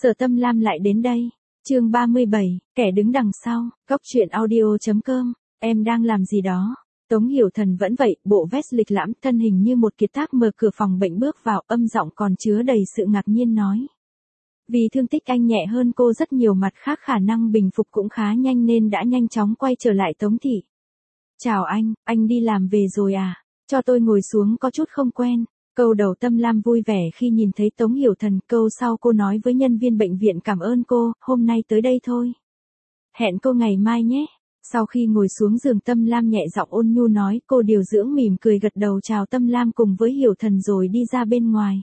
Sở Tâm Lam lại đến đây. Chương 37, kẻ đứng đằng sau, Cóc truyện audio.com. Em đang làm gì đó? Tống Hiểu Thần vẫn vậy, bộ vest lịch lãm, thân hình như một kiệt tác, mở cửa phòng bệnh bước vào, âm giọng còn chứa đầy sự ngạc nhiên nói. Vì thương tích anh nhẹ hơn cô rất nhiều, mặt khác khả năng bình phục cũng khá nhanh nên đã nhanh chóng quay trở lại Tống thị. Chào anh đi làm về rồi à? Cho tôi ngồi xuống, có chút không quen. Câu đầu Tâm Lam vui vẻ khi nhìn thấy Tống Hiểu Thần, câu sau cô nói với nhân viên bệnh viện cảm ơn cô, hôm nay tới đây thôi. Hẹn cô ngày mai nhé. Sau khi ngồi xuống giường, Tâm Lam nhẹ giọng ôn nhu nói, cô điều dưỡng mỉm cười gật đầu chào Tâm Lam cùng với Hiểu Thần rồi đi ra bên ngoài.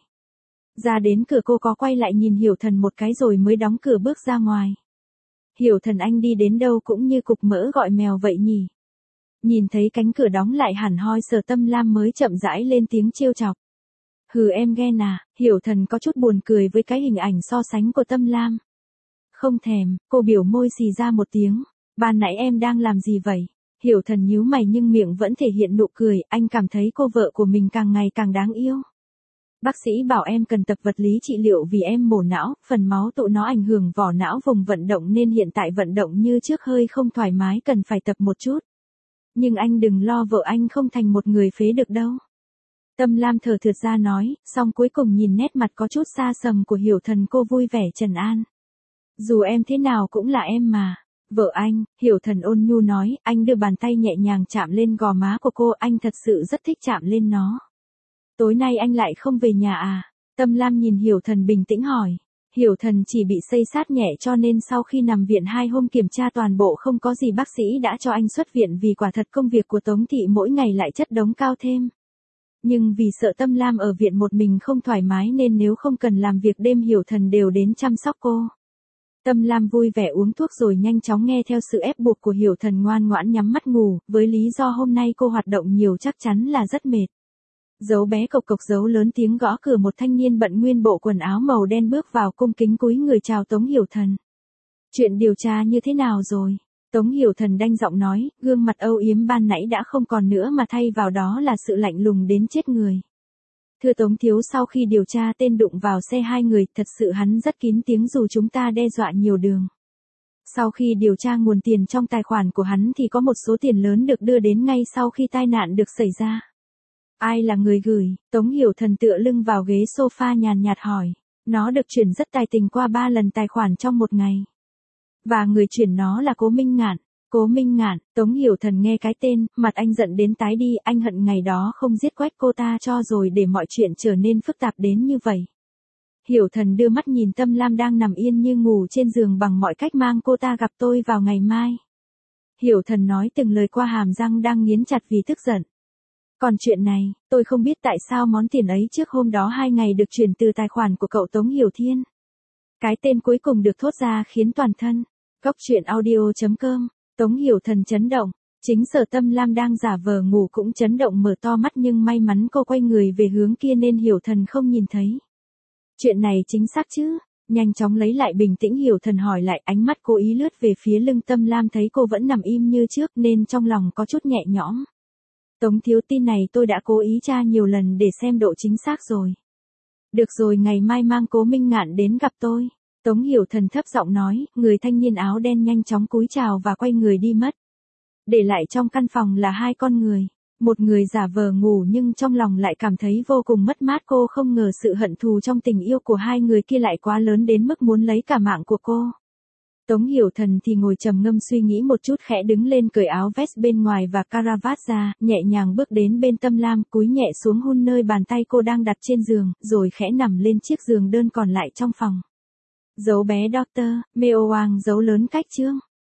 Ra đến cửa cô có quay lại nhìn Hiểu Thần một cái rồi mới đóng cửa bước ra ngoài. Hiểu Thần, anh đi đến đâu cũng như cục mỡ gọi mèo vậy nhỉ? Nhìn thấy cánh cửa đóng lại hẳn hoi, Sở Tâm Lam mới chậm rãi lên tiếng trêu chọc. Hừ, em ghen à? Hiểu Thần có chút buồn cười với cái hình ảnh so sánh của Tâm Lam. Không thèm, cô biểu môi xì ra một tiếng. Ban nãy em đang làm gì vậy? Hiểu Thần nhíu mày nhưng miệng vẫn thể hiện nụ cười, anh cảm thấy cô vợ của mình càng ngày càng đáng yêu. Bác sĩ bảo em cần tập vật lý trị liệu vì em mổ não, phần máu tụ nó ảnh hưởng vỏ não vùng vận động nên hiện tại vận động như trước hơi không thoải mái, cần phải tập một chút. Nhưng anh đừng lo, vợ anh không thành một người phế được đâu. Tâm Lam thở thượt ra nói, xong cuối cùng nhìn nét mặt có chút xa sầm của Hiểu Thần, cô vui vẻ trấn an. Dù em thế nào cũng là em mà. Vợ anh, Hiểu Thần ôn nhu nói, anh đưa bàn tay nhẹ nhàng chạm lên gò má của cô, anh thật sự rất thích chạm lên nó. Tối nay anh lại không về nhà à? Tâm Lam nhìn Hiểu Thần bình tĩnh hỏi. Hiểu Thần chỉ bị xây sát nhẹ cho nên sau khi nằm viện 2 hôm kiểm tra toàn bộ không có gì, bác sĩ đã cho anh xuất viện vì quả thật công việc của Tống thị mỗi ngày lại chất đống cao thêm. Nhưng vì sợ Tâm Lam ở viện một mình không thoải mái nên nếu không cần làm việc đêm Hiểu Thần đều đến chăm sóc cô. Tâm Lam vui vẻ uống thuốc rồi nhanh chóng nghe theo sự ép buộc của Hiểu Thần, ngoan ngoãn nhắm mắt ngủ, với lý do hôm nay cô hoạt động nhiều chắc chắn là rất mệt. Dấu bé cộc cộc dấu lớn tiếng gõ cửa, một thanh niên bận nguyên bộ quần áo màu đen bước vào, cung kính cúi người chào Tống Hiểu Thần. Chuyện điều tra như thế nào rồi? Tống Hiểu Thần đanh giọng nói, gương mặt âu yếm ban nãy đã không còn nữa mà thay vào đó là sự lạnh lùng đến chết người. Thưa Tống thiếu, sau khi điều tra tên đụng vào xe 2 người, thật sự hắn rất kín tiếng dù chúng ta đe dọa nhiều đường. Sau khi điều tra nguồn tiền trong tài khoản của hắn thì có một số tiền lớn được đưa đến ngay sau khi tai nạn được xảy ra. Ai là người gửi? Tống Hiểu Thần tựa lưng vào ghế sofa nhàn nhạt hỏi. Nó được chuyển rất tài tình qua 3 lần tài khoản trong một ngày. Và người chuyển nó là Cố Minh Ngạn. Cố Minh Ngạn, Tống Hiểu Thần nghe cái tên, mặt anh giận đến tái đi, anh hận ngày đó không giết quách cô ta cho rồi để mọi chuyện trở nên phức tạp đến như vậy. Hiểu Thần đưa mắt nhìn Tâm Lam đang nằm yên như ngủ trên giường, bằng mọi cách mang cô ta gặp tôi vào ngày mai. Hiểu Thần nói từng lời qua hàm răng đang nghiến chặt vì tức giận. Còn chuyện này, tôi không biết tại sao món tiền ấy trước hôm đó 2 ngày được chuyển từ tài khoản của cậu Tống Hiểu Thiên. Cái tên cuối cùng được thốt ra khiến toàn thân. Cóc truyện audio.com. Tống Hiểu Thần chấn động. Chính Sở Tâm Lam đang giả vờ ngủ cũng chấn động mở to mắt, nhưng may mắn cô quay người về hướng kia nên Hiểu Thần không nhìn thấy. Chuyện này chính xác chứ? Nhanh chóng lấy lại bình tĩnh, Hiểu Thần hỏi lại, ánh mắt cố ý lướt về phía lưng Tâm Lam, thấy cô vẫn nằm im như trước nên trong lòng có chút nhẹ nhõm. Tống thiếu, tin này tôi đã cố ý tra nhiều lần để xem độ chính xác rồi. Được rồi, ngày mai mang Cố Minh Ngạn đến gặp tôi. Tống Hiểu Thần thấp giọng nói, người thanh niên áo đen nhanh chóng cúi chào và quay người đi mất. Để lại trong căn phòng là 2 con người. Một người giả vờ ngủ nhưng trong lòng lại cảm thấy vô cùng mất mát, cô không ngờ sự hận thù trong tình yêu của 2 người kia lại quá lớn đến mức muốn lấy cả mạng của cô. Tống Hiểu Thần thì ngồi trầm ngâm suy nghĩ một chút, khẽ đứng lên cởi áo vest bên ngoài và caravat ra, nhẹ nhàng bước đến bên Tâm Lam, cúi nhẹ xuống hôn nơi bàn tay cô đang đặt trên giường, rồi khẽ nằm lên chiếc giường đơn còn lại trong phòng. Dấu bé Dr. Meo Wang dấu lớn cách chương.